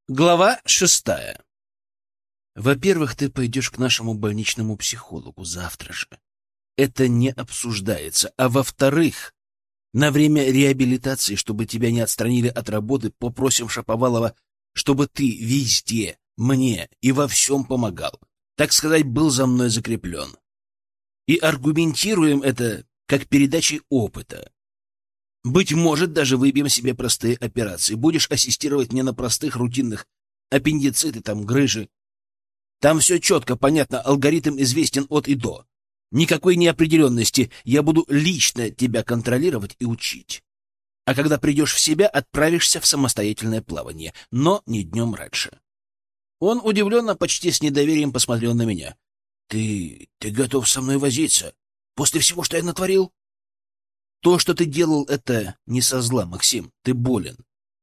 Глава 6. Во-первых, ты пойдешь к нашему больничному психологу завтра же. Это не обсуждается. А во-вторых, на время реабилитации, чтобы тебя не отстранили от работы, попросим Шаповалова, чтобы ты везде, мне и во всем помогал. Так сказать, был за мной закреплен. И аргументируем это как передачей опыта. Быть может, даже выбьем себе простые операции. Будешь ассистировать мне на простых, рутинных аппендициты, там, грыжи. Там все четко, понятно, алгоритм известен от и до. Никакой неопределенности. Я буду лично тебя контролировать и учить. А когда придешь в себя, отправишься в самостоятельное плавание. Но не днем раньше. Он удивленно, почти с недоверием посмотрел на меня. Ты готов со мной возиться? После всего, что я натворил? То, что ты делал, это не со зла, Максим. Ты болен.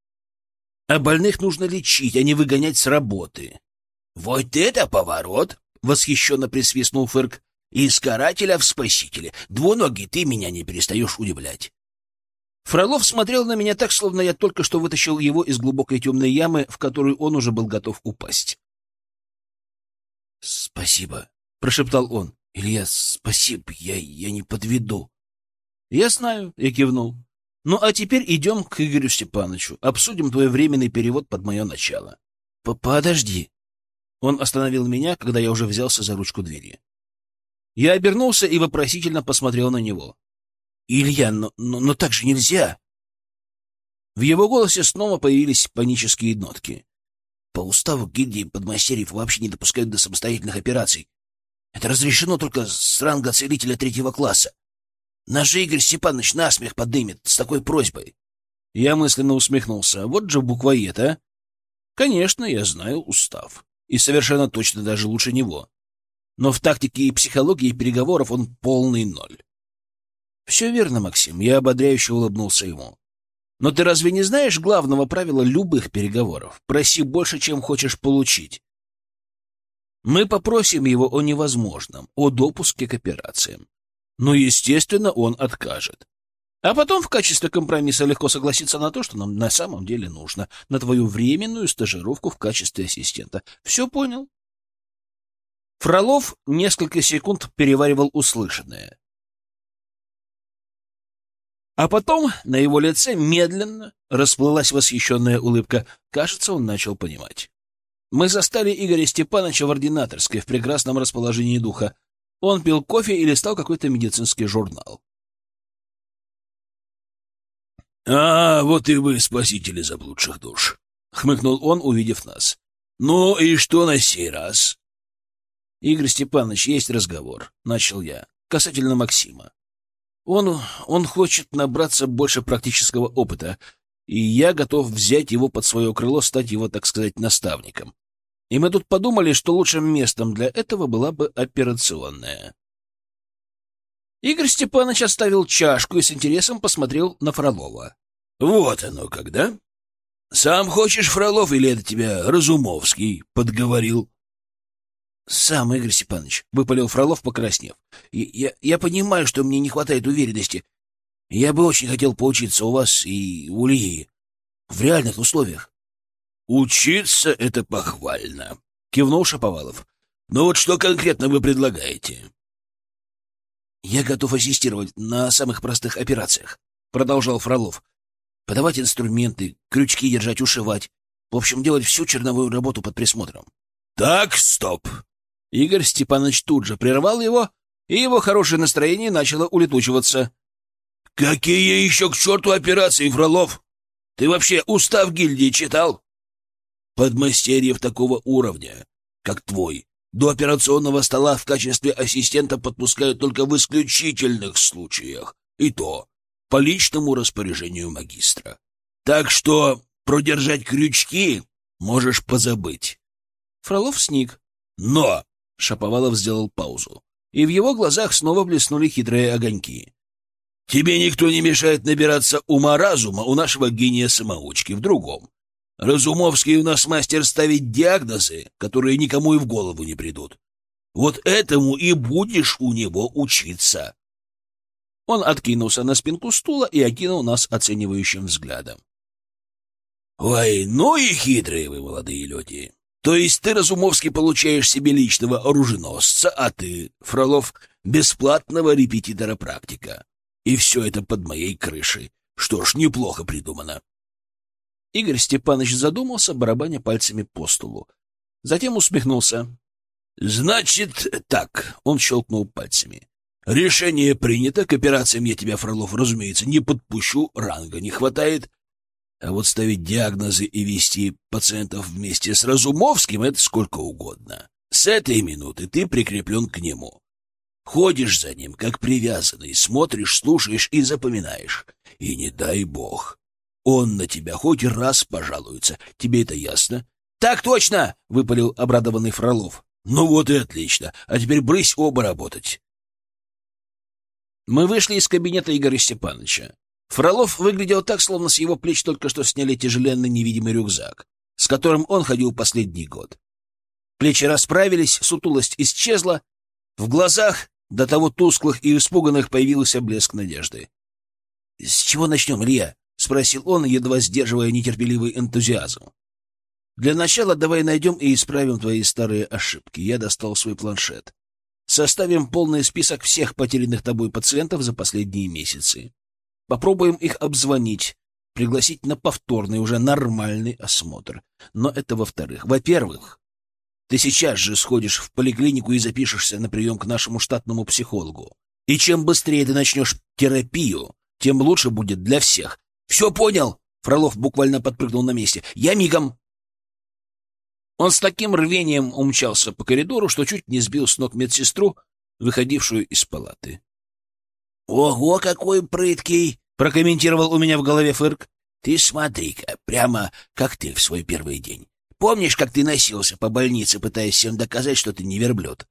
А больных нужно лечить, а не выгонять с работы. — Вот это поворот! — восхищенно присвистнул Фырк. — Из карателя в спасителя. Двуногий, ты меня не перестаешь удивлять. Фролов смотрел на меня так, словно я только что вытащил его из глубокой темной ямы, в которую он уже был готов упасть. — Спасибо, — прошептал он. — Илья, спасибо, я не подведу. «Я знаю», — я кивнул. «Ну, а теперь идем к Игорю Степановичу. Обсудим твой временный перевод под мое начало». «Подожди». Он остановил меня, когда я уже взялся за ручку двери. Я обернулся и вопросительно посмотрел на него. «Илья, но так же нельзя!» В его голосе снова появились панические нотки. «По уставу гильдии подмастерьев вообще не допускают до самостоятельных операций. Это разрешено только с ранга целителя 3-го класса. Наш же Игорь Степанович насмех подымет с такой просьбой». Я мысленно усмехнулся. Вот же буквоед, а! Конечно, я знаю устав. И совершенно точно даже лучше него. Но в тактике и психологии переговоров он полный ноль. Все верно, Максим. Я ободряюще улыбнулся ему. Но ты разве не знаешь главного правила любых переговоров? Проси больше, чем хочешь получить. Мы попросим его о невозможном, о допуске к операциям. Но, естественно, он откажет. А потом в качестве компромисса легко согласиться на то, что нам на самом деле нужно, на твою временную стажировку в качестве ассистента. Все понял? Фролов несколько секунд переваривал услышанное. А потом на его лице медленно расплылась восхищенная улыбка. Кажется, он начал понимать. Мы застали Игоря Степановича в ординаторской в прекрасном расположении духа. Он пил кофе и листал какой-то медицинский журнал. — А, вот и вы, спасители заблудших душ, — хмыкнул он, увидев нас. — Ну и что на сей раз? — Игорь Степанович, есть разговор, — начал я, — касательно Максима. Он хочет набраться больше практического опыта, и я готов взять его под свое крыло, стать его, так сказать, наставником. И мы тут подумали, что лучшим местом для этого была бы операционная. Игорь Степанович оставил чашку и с интересом посмотрел на Фролова. — Вот оно когда. Сам хочешь, Фролов, или это тебя Разумовский подговорил? — Сам, Игорь Степанович, — выпалил Фролов, покраснев. — Я понимаю, что мне не хватает уверенности. Я бы очень хотел поучиться у вас и у Ильи в реальных условиях. «Учиться — это похвально», — кивнул Шаповалов. «Но вот что конкретно вы предлагаете?» «Я готов ассистировать на самых простых операциях», — продолжал Фролов. «Подавать инструменты, крючки держать, ушивать. В общем, делать всю черновую работу под присмотром». «Так, стоп!» Игорь Степанович тут же прервал его, и его хорошее настроение начало улетучиваться. «Какие еще к черту операции, Фролов? Ты вообще устав гильдии читал? Подмастерьев такого уровня, как твой, до операционного стола в качестве ассистента подпускают только в исключительных случаях, и то по личному распоряжению магистра. Так что продержать крючки можешь позабыть». Фролов сник. «Но!» — Шаповалов сделал паузу, и в его глазах снова блеснули хитрые огоньки. «Тебе никто не мешает набираться ума-разума у нашего гения-самоучки в другом. Разумовский у нас мастер ставить диагнозы, которые никому и в голову не придут. Вот этому и будешь у него учиться». Он откинулся на спинку стула и окинул нас оценивающим взглядом. Ой, ну и хитрые вы, молодые люди. То есть ты, Разумовский, получаешь себе личного оруженосца, а ты, Фролов, бесплатного репетитора-практика. И все это под моей крышей. Что ж, неплохо придумано. Игорь Степанович задумался, барабаня пальцами по столу. Затем усмехнулся. Значит, так, он щелкнул пальцами. Решение принято, к операциям я тебя, Фролов, разумеется, не подпущу, ранга не хватает. А вот ставить диагнозы и вести пациентов вместе с Разумовским — это сколько угодно. С этой минуты ты прикреплен к нему. Ходишь за ним, как привязанный, смотришь, слушаешь и запоминаешь. И не дай бог, он на тебя хоть раз пожалуется. Тебе это ясно? — Так точно! — выпалил обрадованный Фролов. — Ну вот и отлично. А теперь брысь оба работать. Мы вышли из кабинета Игоря Степановича. Фролов выглядел так, словно с его плеч только что сняли тяжеленный невидимый рюкзак, с которым он ходил последний год. Плечи расправились, сутулость исчезла. В глазах, до того тусклых и испуганных, появился блеск надежды. — С чего начнем, Илья? — спросил он, едва сдерживая нетерпеливый энтузиазм. — Для начала давай найдем и исправим твои старые ошибки. Я достал свой планшет. Составим полный список всех потерянных тобой пациентов за последние месяцы. Попробуем их обзвонить, пригласить на повторный, уже нормальный осмотр. Но это во-вторых. Во-первых, ты сейчас же сходишь в поликлинику и запишешься на прием к нашему штатному психологу. И чем быстрее ты начнешь терапию, тем лучше будет для всех. — Все понял! — Фролов буквально подпрыгнул на месте. — Я мигом! Он с таким рвением умчался по коридору, что чуть не сбил с ног медсестру, выходившую из палаты. — Ого, какой прыткий! — прокомментировал у меня в голове Фырк. — Ты смотри-ка, прямо как ты в свой первый день. Помнишь, как ты носился по больнице, пытаясь всем доказать, что ты не верблюд?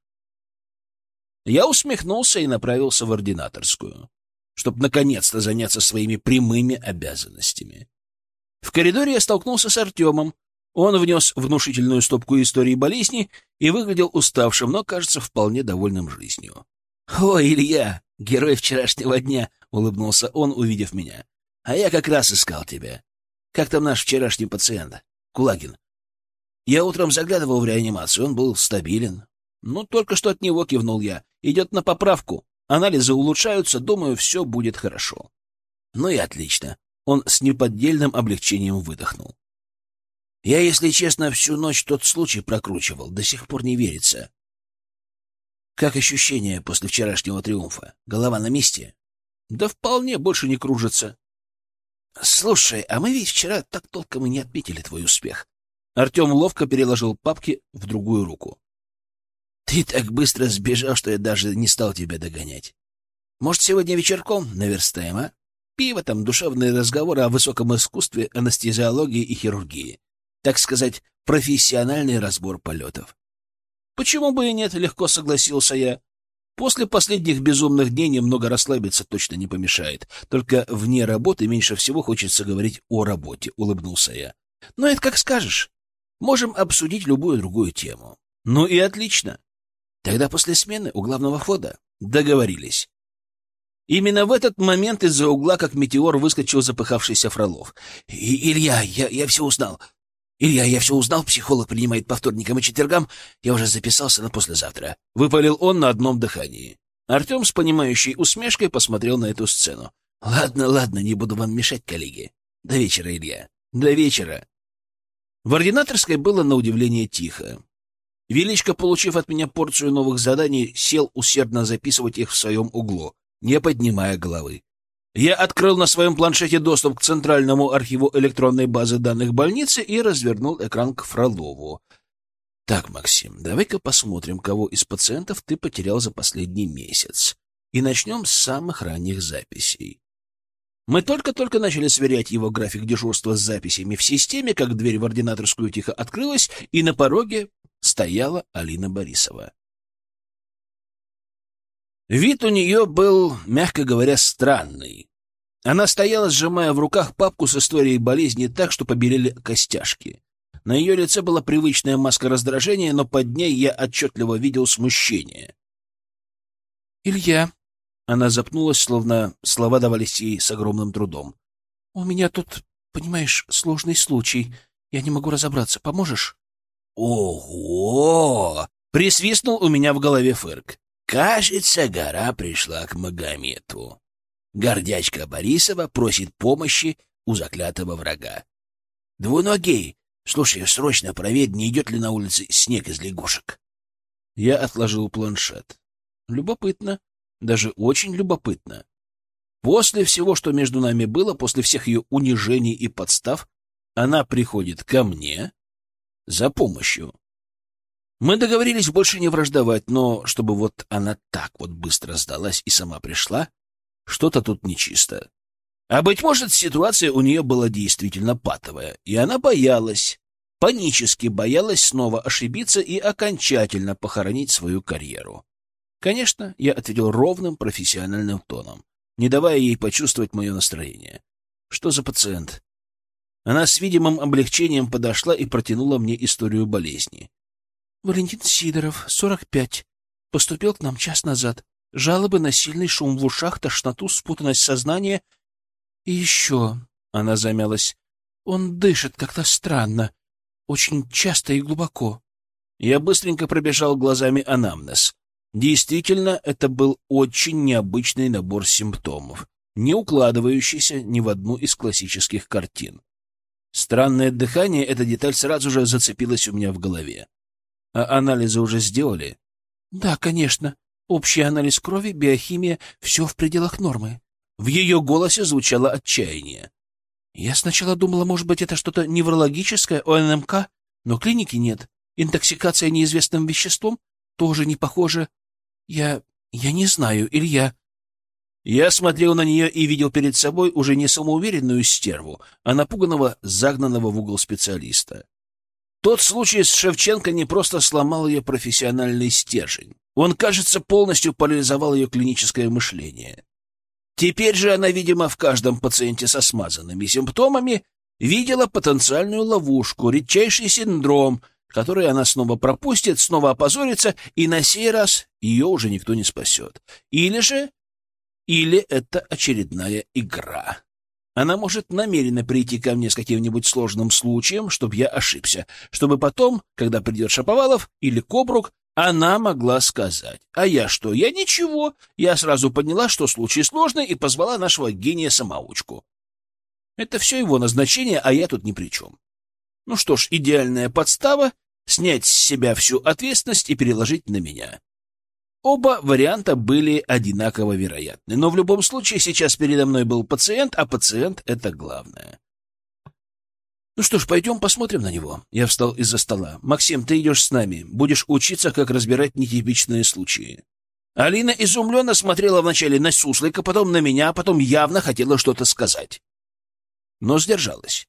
Я усмехнулся и направился в ординаторскую, чтобы наконец-то заняться своими прямыми обязанностями. В коридоре я столкнулся с Артемом. Он внес внушительную стопку истории болезни и выглядел уставшим, но, кажется, вполне довольным жизнью. — О, Илья, герой вчерашнего дня! — улыбнулся он, увидев меня. — А я как раз искал тебя. Как там наш вчерашний пациент? Кулагин. Я утром заглядывал в реанимацию, он был стабилен. Ну, только что от него, кивнул я. Идет на поправку. Анализы улучшаются, думаю, все будет хорошо. Ну и отлично. Он с неподдельным облегчением выдохнул. Я, если честно, всю ночь тот случай прокручивал, до сих пор не верится. Как ощущения после вчерашнего триумфа? Голова на месте? Да вполне, больше не кружится. Слушай, а мы ведь вчера так толком и не отметили твой успех. Артем ловко переложил папки в другую руку. Ты так быстро сбежал, что я даже не стал тебя догонять. Может, сегодня вечерком наверстаем, а? Пиво там, душевные разговоры о высоком искусстве, анестезиологии и хирургии. Так сказать, профессиональный разбор полетов. Почему бы и нет, легко согласился я. После последних безумных дней немного расслабиться точно не помешает. Только вне работы меньше всего хочется говорить о работе, улыбнулся я. Но это как скажешь. Можем обсудить любую другую тему. Ну и отлично. Тогда после смены у главного входа. Договорились. Именно в этот момент из-за угла, как метеор, выскочил запыхавшийся Фролов. Илья, я все узнал. Илья, я все узнал, психолог принимает по вторникам и четвергам, я уже записался на послезавтра. Выпалил он на одном дыхании. Артем с понимающей усмешкой посмотрел на эту сцену. Ладно, не буду вам мешать, коллеги. До вечера, Илья. До вечера. В ординаторской было на удивление тихо. Величко, получив от меня порцию новых заданий, сел усердно записывать их в своем углу, не поднимая головы. Я открыл на своем планшете доступ к центральному архиву электронной базы данных больницы и развернул экран к Фролову. Так, Максим, давай-ка посмотрим, кого из пациентов ты потерял за последний месяц. И начнем с самых ранних записей. Мы только-только начали сверять его график дежурства с записями в системе, как дверь в ординаторскую тихо открылась, и на пороге стояла Алина Борисова. Вид у нее был, мягко говоря, странный. Она стояла, сжимая в руках папку с историей болезни так, что побелели костяшки. На ее лице была привычная маска раздражения, но под ней я отчетливо видел смущение. «Илья», — она запнулась, словно слова давались ей с огромным трудом, — «у меня тут Понимаешь, сложный случай. Я не могу разобраться. Поможешь? Ого! Присвистнул у меня в голове Фырк. Кажется, гора пришла к Магомету. Гордячка Борисова просит помощи у заклятого врага. Двуногий, слушай, срочно проверь, не идет ли на улице снег из лягушек. Я отложил планшет. Любопытно. Даже очень любопытно. После всего, что между нами было, после всех ее унижений и подстав, она приходит ко мне за помощью. Мы договорились больше не враждовать, но чтобы вот она так вот быстро сдалась и сама пришла, что-то тут нечисто. А, быть может, ситуация у нее была действительно патовая, и она боялась, панически боялась снова ошибиться и окончательно похоронить свою карьеру. Конечно, я ответил ровным профессиональным тоном, не давая ей почувствовать мое настроение. Что за пациент? Она с видимым облегчением подошла и протянула мне историю болезни. Валентин Сидоров, 45. Поступил к нам час назад. Жалобы на сильный шум в ушах, тошноту, спутанность сознания. И еще, она замялась, он дышит как-то странно, очень часто и глубоко. Я быстренько пробежал глазами анамнез. Действительно, это был очень необычный набор симптомов, не укладывающийся ни в одну из классических картин. Странное дыхание, эта деталь сразу же зацепилась у меня в голове. А анализы уже сделали? Да, конечно. Общий анализ крови, биохимия, все в пределах нормы. В ее голосе звучало отчаяние. Я сначала думала, может быть, это что-то неврологическое, ОНМК, но клиники нет. Интоксикация неизвестным веществом тоже не похоже. Я не знаю, Илья. Я смотрел на нее и видел перед собой уже не самоуверенную стерву, а напуганного, загнанного в угол специалиста. Тот случай с Шевченко не просто сломал ее профессиональный стержень. Он, кажется, полностью парализовал ее клиническое мышление. Теперь же она, видимо, в каждом пациенте со смазанными симптомами видела потенциальную ловушку, редчайший синдром, который она снова пропустит, снова опозорится, и на сей раз ее уже никто не спасет. Или это очередная игра. Она может намеренно прийти ко мне с каким-нибудь сложным случаем, чтобы я ошибся, чтобы потом, когда придет Шаповалов или Кобрук, она могла сказать: а я что? Я ничего. Я сразу поняла, что случай сложный, и позвала нашего гения-самоучку. Это все его назначение, а я тут ни при чем. Ну что ж, идеальная подстава — снять с себя всю ответственность и переложить на меня. Оба варианта были одинаково вероятны, но в любом случае сейчас передо мной был пациент, а пациент — это главное. Ну что ж, пойдем посмотрим на него. Я встал из-за стола. Максим, ты идешь с нами. Будешь учиться, как разбирать нетипичные случаи. Алина изумленно смотрела вначале на Суслика, потом на меня, а потом явно хотела что-то сказать. Но сдержалась.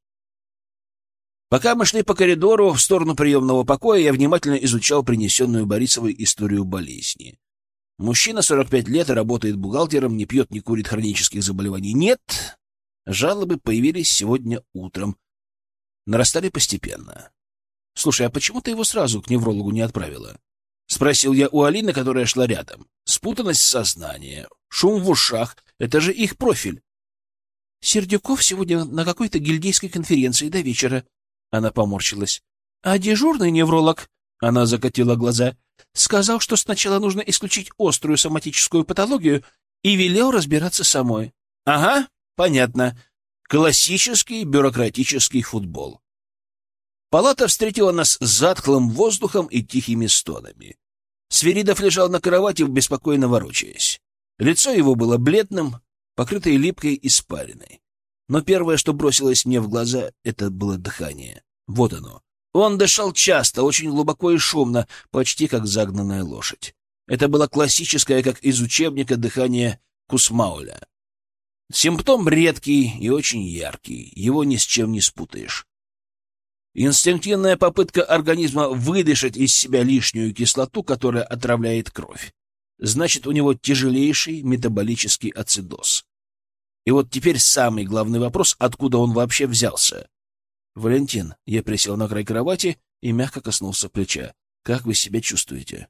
Пока мы шли по коридору в сторону приемного покоя, я внимательно изучал принесенную Борисовой историю болезни. Мужчина, 45 лет, работает бухгалтером, не пьет, не курит, хронических заболеваний нет. Жалобы появились сегодня утром. Нарастали постепенно. — Слушай, а почему ты его сразу к неврологу не отправила? — спросил я у Алины, которая шла рядом. Спутанность сознания, шум в ушах — это же их профиль. — Сердюков сегодня на какой-то гильдейской конференции до вечера. Она поморщилась. — А дежурный невролог, — она закатила глаза, — сказал, что сначала нужно исключить острую соматическую патологию и велел разбираться самой. — Ага, понятно. Классический бюрократический футбол. Палата встретила нас затхлым воздухом и тихими стонами. Свиридов лежал на кровати, беспокойно ворочаясь. Лицо его было бледным, покрытое липкой испариной. Но первое, что бросилось мне в глаза, это было дыхание. Вот оно. Он дышал часто, очень глубоко и шумно, почти как загнанная лошадь. Это было классическое, как из учебника, дыхание Кусмауля. Симптом редкий и очень яркий, его ни с чем не спутаешь. Инстинктивная попытка организма выдышать из себя лишнюю кислоту, которая отравляет кровь. Значит, у него тяжелейший метаболический ацидоз. И вот теперь самый главный вопрос, откуда он вообще взялся. «Валентин», я присел на край кровати и мягко коснулся плеча. «Как вы себя чувствуете?»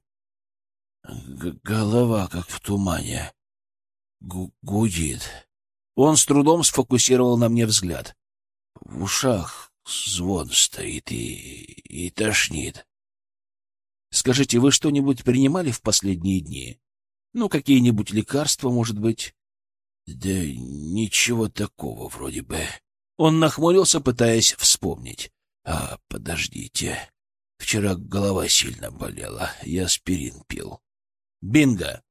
Голова как в тумане. Гудит. Он с трудом сфокусировал на мне взгляд. В ушах звон стоит и тошнит. Скажите, вы что-нибудь принимали в последние дни? Ну, какие-нибудь лекарства, может быть? Да ничего такого вроде бы. Он нахмурился, пытаясь вспомнить. Подождите. Вчера голова сильно болела. Я аспирин пил. Бинго!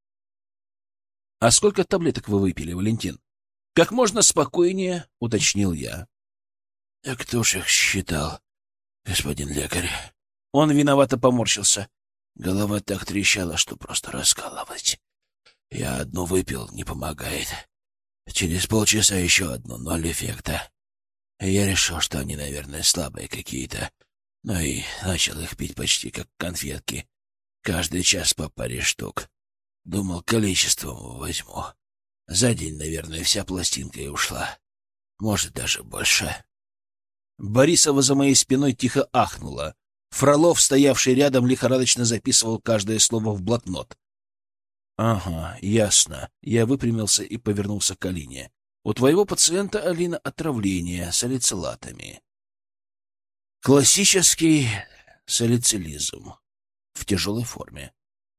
А сколько таблеток вы выпили, Валентин? Как можно спокойнее, уточнил я. А кто ж их считал, господин лекарь? Он виновато поморщился. Голова так трещала, что просто раскалывать. Я одну выпил, не помогает. Через полчаса еще одну, 0 эффекта. Я решил, что они, наверное, слабые какие-то. Ну и начал их пить почти как конфетки. Каждый час по паре штук. Думал, количеством возьму. За день, наверное, вся пластинка и ушла. Может, даже больше. Борисова за моей спиной тихо ахнула. Фролов, стоявший рядом, лихорадочно записывал каждое слово в блокнот. «Ага, ясно». Я выпрямился и повернулся к Алине. «У твоего пациента, Алина, отравление салицилатами. Классический салицилизм в тяжелой форме».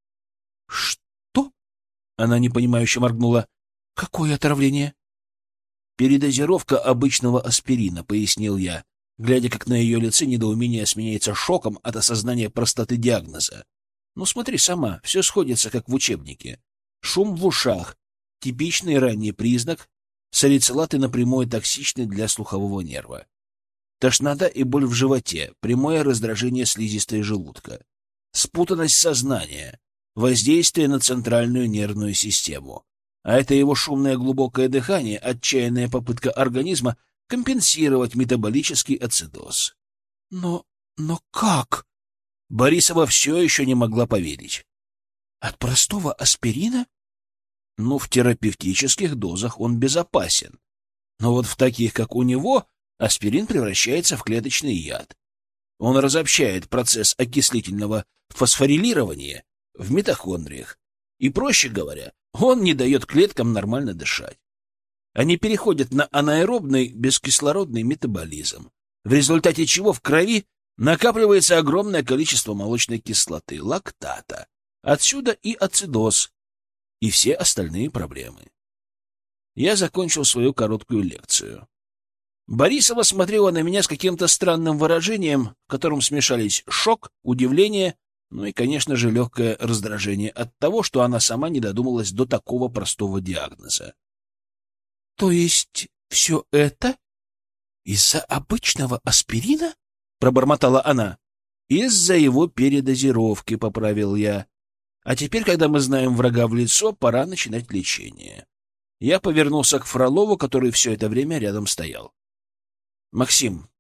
«Что?» — она непонимающе моргнула. «Какое отравление?» «Передозировка обычного аспирина», — пояснил я, глядя, как на ее лице недоумение сменяется шоком от осознания простоты диагноза. «Ну, смотри сама, все сходится, как в учебнике. Шум в ушах — типичный ранний признак, салицилаты напрямую токсичны для слухового нерва. Тошнота и боль в животе, прямое раздражение слизистой желудка, спутанность сознания, воздействие на центральную нервную систему. А это его шумное глубокое дыхание, отчаянная попытка организма компенсировать метаболический ацидоз». Но как?» Борисова все еще не могла поверить. «От простого аспирина?» «Ну, в терапевтических дозах он безопасен. Но вот в таких, как у него, аспирин превращается в клеточный яд. Он разобщает процесс окислительного фосфорилирования в митохондриях. И, проще говоря, он не дает клеткам нормально дышать. Они переходят на анаэробный бескислородный метаболизм, в результате чего в крови накапливается огромное количество молочной кислоты, лактата. Отсюда и ацидоз, и все остальные проблемы. Я закончил свою короткую лекцию. Борисова смотрела на меня с каким-то странным выражением, в котором смешались шок, удивление, ну и, конечно же, легкое раздражение от того, что она сама не додумалась до такого простого диагноза. «То есть все это из-за обычного аспирина?» — пробормотала она. «Из-за его передозировки», — поправил я. «А теперь, когда мы знаем врага в лицо, пора начинать лечение». Я повернулся к Фролову, который все это время рядом стоял. «Максим,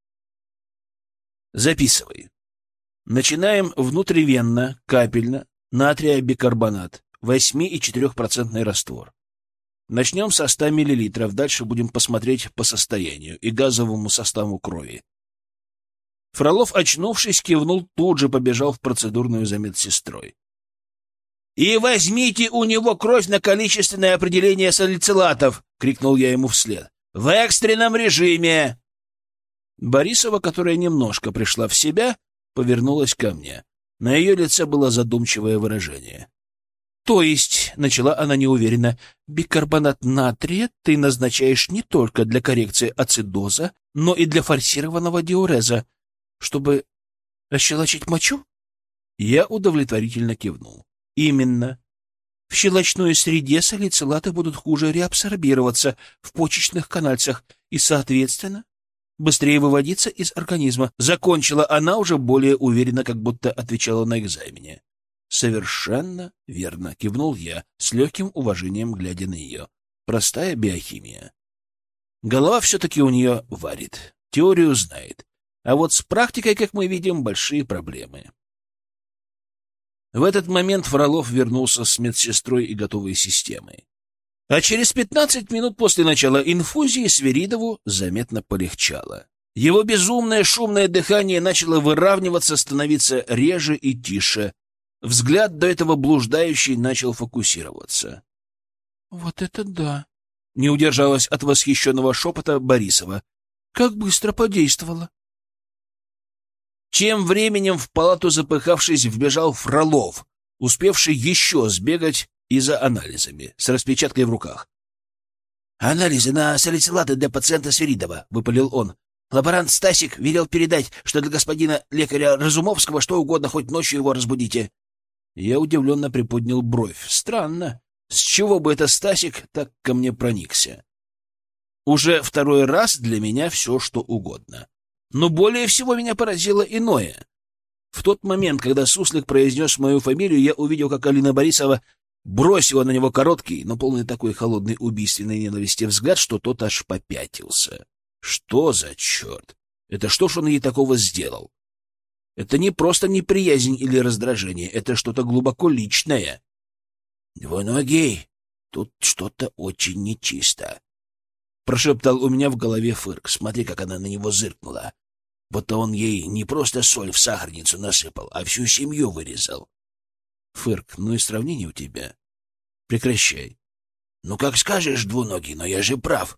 записывай. Начинаем внутривенно, капельно, натрия бикарбонат, 8,4% раствор. Начнем со 100 мл, дальше будем посмотреть по состоянию и газовому составу крови». Фролов, очнувшись, кивнул, тут же побежал в процедурную за медсестрой. «И возьмите у него кровь на количественное определение салицилатов!» — крикнул я ему вслед. «В экстренном режиме!» Борисова, которая немножко пришла в себя, повернулась ко мне. На ее лице было задумчивое выражение. «То есть, — начала она неуверенно, — бикарбонат натрия ты назначаешь не только для коррекции ацидоза, но и для форсированного диуреза, чтобы ощелочить мочу?» Я удовлетворительно кивнул. «Именно. В щелочной среде салицилаты будут хуже реабсорбироваться в почечных канальцах и, соответственно, быстрее выводиться из организма». Закончила она уже более уверенно, как будто отвечала на экзамене. «Совершенно верно», — кивнул я, с легким уважением глядя на ее. «Простая биохимия. Голова все-таки у нее варит, теорию знает. А вот с практикой, как мы видим, большие проблемы». В этот момент Фролов вернулся с медсестрой и готовой системой. А через 15 минут после начала инфузии Свиридову заметно полегчало. Его безумное шумное дыхание начало выравниваться, становиться реже и тише. Взгляд, до этого блуждающий, начал фокусироваться. «Вот это да!» — не удержалась от восхищенного шепота Борисова. Как быстро подействовало. Тем временем в палату, запыхавшись, вбежал Фролов, успевший еще сбегать и за анализами, с распечаткой в руках. «Анализы на салицилаты для пациента Свиридова», — выпалил он. «Лаборант Стасик велел передать, что для господина лекаря Разумовского что угодно, хоть ночью его разбудите». Я удивленно приподнял бровь. Странно. С чего бы это Стасик так ко мне проникся? Уже второй раз для меня все, что угодно. Но более всего меня поразило иное. В тот момент, когда Суслик произнес мою фамилию, я увидел, как Алина Борисова бросила на него короткий, но полный такой холодной убийственной ненависти взгляд, что тот аж попятился. Что за черт? Это что ж он ей такого сделал? Это не просто неприязнь или раздражение, это что-то глубоко личное. «Двуногий, тут что-то очень нечисто», — прошептал у меня в голове Фырк. «Смотри, как она на него зыркнула. Будто он ей не просто соль в сахарницу насыпал, а всю семью вырезал». «Фырк, ну и сравнение у тебя. Прекращай». «Ну, как скажешь, Двуногий, но я же прав».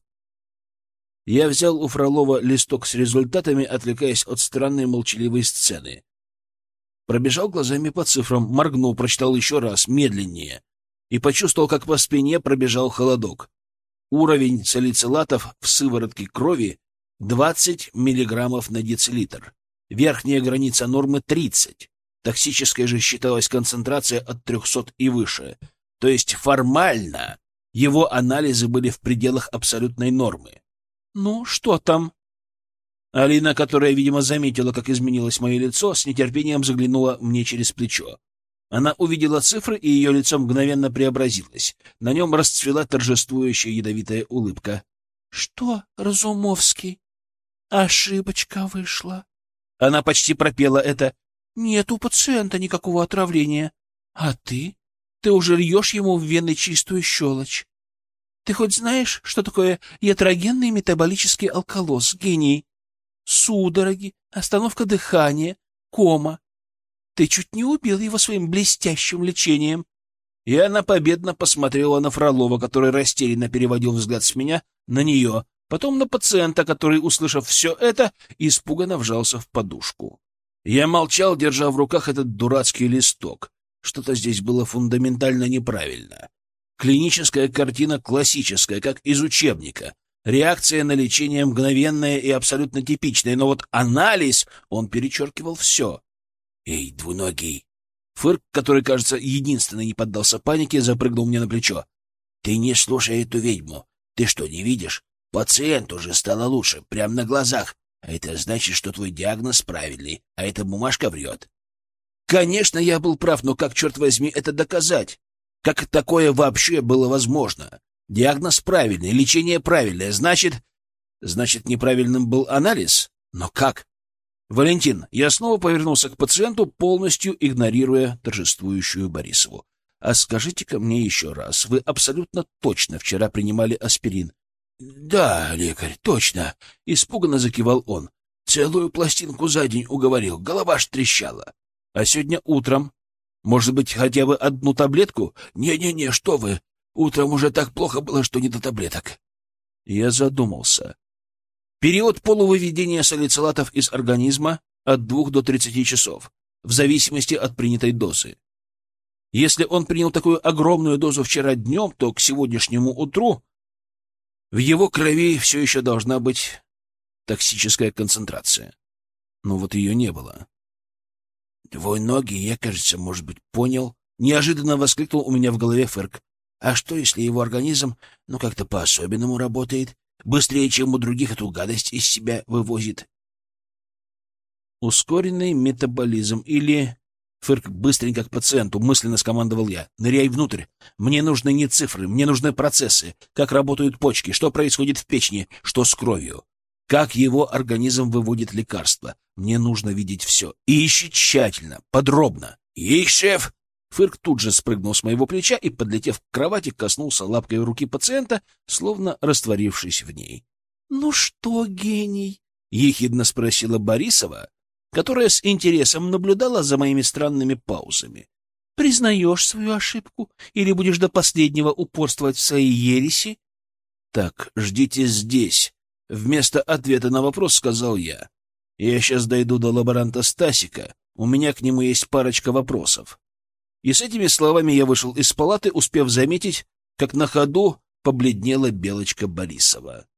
Я взял у Фролова листок с результатами, отвлекаясь от странной молчаливой сцены. Пробежал глазами по цифрам, моргнул, прочитал еще раз, медленнее, и почувствовал, как по спине пробежал холодок. Уровень салицилатов в сыворотке крови 20 миллиграммов на децилитр. Верхняя граница нормы 30. Токсической же считалась концентрация от 300 и выше. То есть формально его анализы были в пределах абсолютной нормы. «Ну, что там?» Алина, которая, видимо, заметила, как изменилось мое лицо, с нетерпением заглянула мне через плечо. Она увидела цифры, и ее лицо мгновенно преобразилось. На нем расцвела торжествующая ядовитая улыбка. «Что, Разумовский? Ошибочка вышла». Она почти пропела это. «Нет у пациента никакого отравления. А ты? Ты уже льешь ему в вены чистую щелочь. Ты хоть знаешь, что такое ятрогенный метаболический алкалоз, гений? Судороги, остановка дыхания, кома. Ты чуть не убил его своим блестящим лечением». И она победно посмотрела на Фролова, который растерянно переводил взгляд с меня на нее, потом на пациента, который, услышав все это, испуганно вжался в подушку. Я молчал, держа в руках этот дурацкий листок. Что-то здесь было фундаментально неправильно. Клиническая картина классическая, как из учебника. Реакция на лечение мгновенная и абсолютно типичная, но вот анализ, он перечеркивал все. «Эй, Двуногий!» Фырк, который, кажется, единственный не поддался панике, запрыгнул мне на плечо. «Ты не слушай эту ведьму. Ты что, не видишь? Пациенту уже стало лучше, прямо на глазах. А это значит, что твой диагноз правильный, а эта бумажка врет». Конечно, я был прав, но как, черт возьми, это доказать? Как такое вообще было возможно? Диагноз правильный, лечение правильное, значит, неправильным был анализ? Но как? Валентин, я снова повернулся к пациенту, полностью игнорируя торжествующую Борисову. А скажите-ка мне еще раз, вы абсолютно точно вчера принимали аспирин? «Да, лекарь, точно», — испуганно закивал он. «Целую пластинку за день уговорил, голова аж трещала». «А сегодня утром? Может быть, хотя бы одну таблетку?» «Не-не-не, что вы! Утром уже так плохо было, что не до таблеток». Я задумался. Период полувыведения салицилатов из организма от 2 до 30 часов, в зависимости от принятой дозы. Если он принял такую огромную дозу вчера днем, то к сегодняшнему утру в его крови все еще должна быть токсическая концентрация. Но вот ее не было. «Двуногий, я, кажется, может быть, понял». Неожиданно воскликнул у меня в голове Фырк. «А что, если его организм, как-то по-особенному работает? Быстрее, чем у других, эту гадость из себя вывозит?» «Ускоренный метаболизм или...» Фырк быстренько к пациенту, мысленно скомандовал я. «Ныряй внутрь. Мне нужны не цифры, мне нужны процессы. Как работают почки, что происходит в печени, что с кровью. Как его организм выводит лекарства. Мне нужно видеть все. И ищи тщательно, подробно». «Есть, шеф!» Фырк тут же спрыгнул с моего плеча и, подлетев к кровати, коснулся лапкой руки пациента, словно растворившись в ней. «Ну что, гений?» — ехидно спросила Борисова, которая с интересом наблюдала за моими странными паузами. «Признаешь свою ошибку или будешь до последнего упорствовать в своей ереси?» «Так, ждите здесь», Вместо ответа на вопрос сказал я. Я сейчас дойду до лаборанта Стасика, у меня к нему есть парочка вопросов. И с этими словами я вышел из палаты, успев заметить, как на ходу побледнела Белочка Борисова.